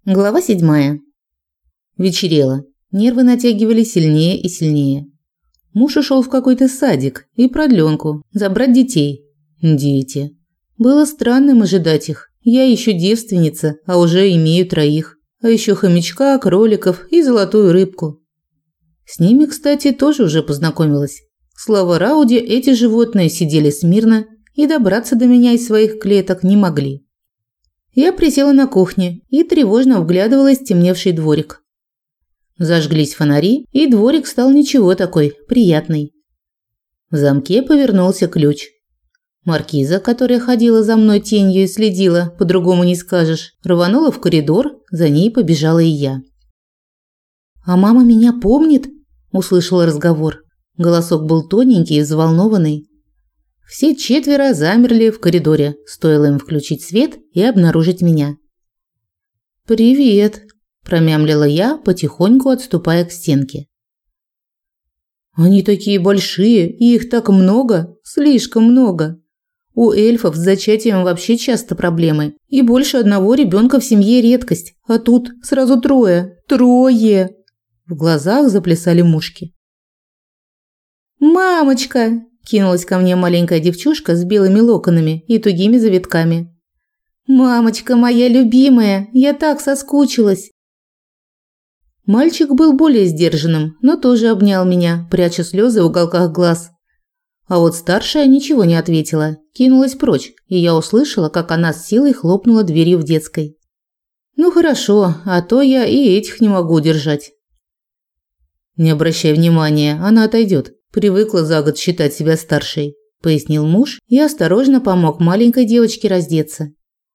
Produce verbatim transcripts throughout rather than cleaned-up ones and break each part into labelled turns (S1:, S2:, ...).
S1: Глава седьмая. Вечерело. Нервы натягивали сильнее и сильнее. Муж ушел в какой-то садик и продлёнку забрать детей. Дети. Было странным ожидать их. Я еще девственница, а уже имею троих. А еще хомячка, кроликов и золотую рыбку. С ними, кстати, тоже уже познакомилась. Слава Рауде, эти животные сидели смирно и добраться до меня из своих клеток не могли. Я присела на кухне и тревожно вглядывалась в темневший дворик. Зажглись фонари, и дворик стал ничего такой, приятный. В замке повернулся ключ. Маркиза, которая ходила за мной тенью и следила, по-другому не скажешь, рванула в коридор, за ней побежала и я. «А мама меня помнит?» – услышала разговор. Голосок был тоненький и взволнованный. Все четверо замерли в коридоре, стоило им включить свет и обнаружить меня. «Привет», – промямлила я, потихоньку отступая к стенке. «Они такие большие, и их так много, слишком много. У эльфов с зачатием вообще часто проблемы, и больше одного ребенка в семье редкость, а тут сразу трое, трое!» В глазах заплясали мушки. «Мамочка!» – кинулась ко мне маленькая девчушка с белыми локонами и тугими завитками. «Мамочка моя любимая, я так соскучилась!» Мальчик был более сдержанным, но тоже обнял меня, пряча слезы в уголках глаз. А вот старшая ничего не ответила, кинулась прочь, и я услышала, как она с силой хлопнула дверью в детской. «Ну хорошо, а то я и этих не могу удержать». «Не обращай внимания, она отойдет. Привыкла за год считать себя старшей», – пояснил муж и осторожно помог маленькой девочке раздеться.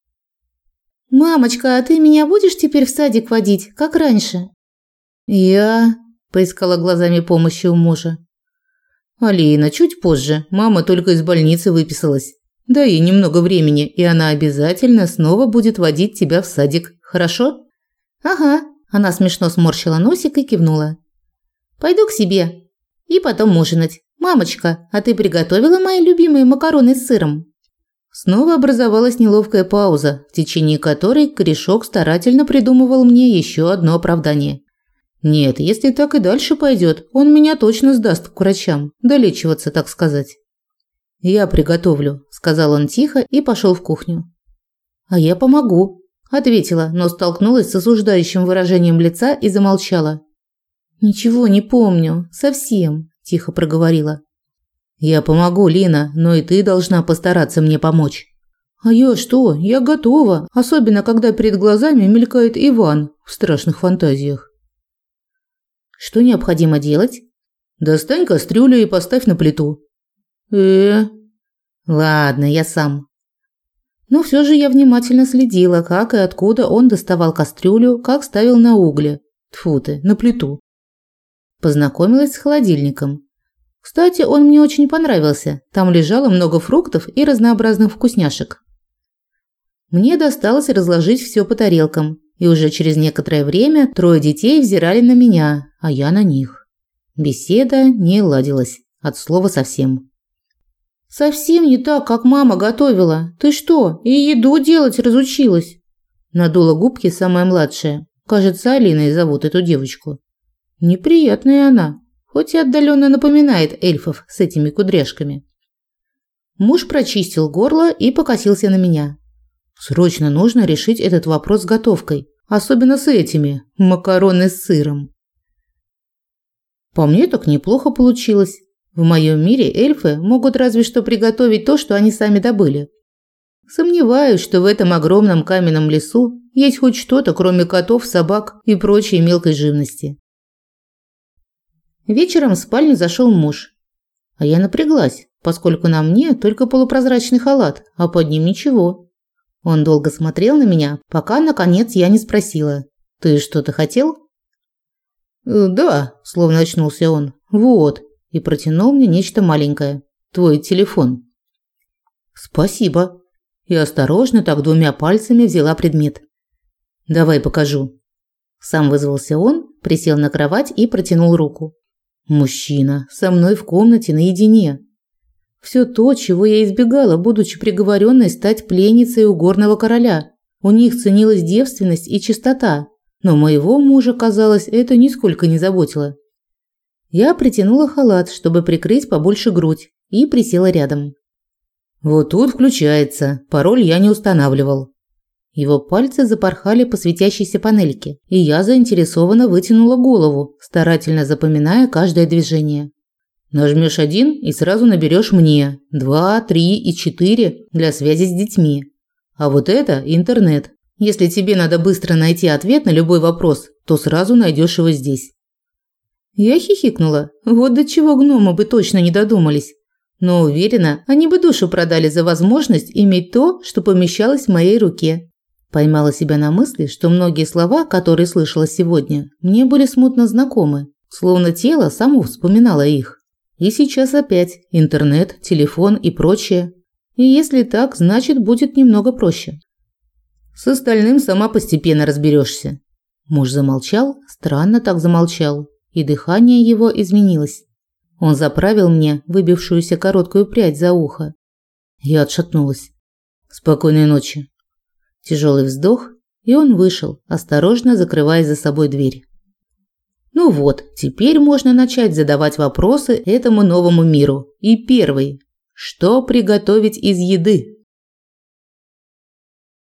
S1: «Мамочка, а ты меня будешь теперь в садик водить, как раньше?» «Я...» – поискала глазами помощи у мужа. «Алина, чуть позже. Мама только из больницы выписалась. Дай ей немного времени, и она обязательно снова будет водить тебя в садик. Хорошо?» «Ага», – она смешно сморщила носик и кивнула. «Пойду к себе. И потом ужинать. Мамочка, а ты приготовила мои любимые макароны с сыром?» Снова образовалась неловкая пауза, в течение которой корешок старательно придумывал мне еще одно оправдание. «Нет, если так и дальше пойдет, он меня точно сдаст к врачам, долечиваться, так сказать». «Я приготовлю», – сказал он тихо и пошел в кухню. «А я помогу», – ответила, но столкнулась с осуждающим выражением лица и замолчала. «Ничего не помню, совсем», – тихо проговорила. «Я помогу, Лина, но и ты должна постараться мне помочь». «А я что? Я готова, особенно когда перед глазами мелькает Иван в страшных фантазиях». «Что необходимо делать?» «Достань кастрюлю и поставь на плиту». э Ладно, я сам». Но все же я внимательно следила, как и откуда он доставал кастрюлю, как ставил на угли. Тьфу ты, на плиту. Познакомилась с холодильником. Кстати, он мне очень понравился. Там лежало много фруктов и разнообразных вкусняшек. Мне досталось разложить все по тарелкам, и уже через некоторое время трое детей взирали на меня, а я на них. Беседа не ладилась, от слова совсем. «Совсем не так, как мама готовила. Ты что, и еду делать разучилась?» Надула губки самая младшая. Кажется, Алиной зовут эту девочку. Неприятная она, хоть и отдаленно напоминает эльфов с этими кудряшками. Муж прочистил горло и покосился на меня. Срочно нужно решить этот вопрос с готовкой, особенно с этими макароны с сыром. По мне так неплохо получилось. В моем мире эльфы могут разве что приготовить то, что они сами добыли. Сомневаюсь, что в этом огромном каменном лесу есть хоть что-то, кроме котов, собак и прочей мелкой живности. Вечером в спальню зашел муж. А я напряглась, поскольку на мне только полупрозрачный халат, а под ним ничего. Он долго смотрел на меня, пока, наконец, я не спросила. «Ты что-то хотел?» «Да», – словно очнулся он. «Вот», – и протянул мне нечто маленькое. «Твой телефон». «Спасибо». И осторожно так двумя пальцами взяла предмет. «Давай покажу». Сам вызвался он, присел на кровать и протянул руку. Мужчина, со мной в комнате наедине. Все то, чего я избегала, будучи приговоренной стать пленницей у горного короля. У них ценилась девственность и чистота, но моего мужа, казалось, это нисколько не заботило. Я притянула халат, чтобы прикрыть побольше грудь, и присела рядом. Вот тут включается. Пароль я не устанавливал. Его пальцы запорхали по светящейся панельке, и я заинтересованно вытянула голову, старательно запоминая каждое движение. Нажмешь один и сразу наберешь мне, два, три и четыре для связи с детьми. А вот это интернет. Если тебе надо быстро найти ответ на любой вопрос, то сразу найдешь его здесь. Я хихикнула. Вот до чего гномы бы точно не додумались. Но уверена, они бы душу продали за возможность иметь то, что помещалось в моей руке. Поймала себя на мысли, что многие слова, которые слышала сегодня, мне были смутно знакомы, словно тело само вспоминало их. И сейчас опять интернет, телефон и прочее. И если так, значит, будет немного проще. С остальным сама постепенно разберешься. Муж замолчал, странно так замолчал, и дыхание его изменилось. Он заправил мне выбившуюся короткую прядь за ухо. Я отшатнулась. Спокойной ночи. Тяжелый вздох, и он вышел, осторожно закрывая за собой дверь. Ну вот, теперь можно начать задавать вопросы этому новому миру. И первый. Что приготовить из еды?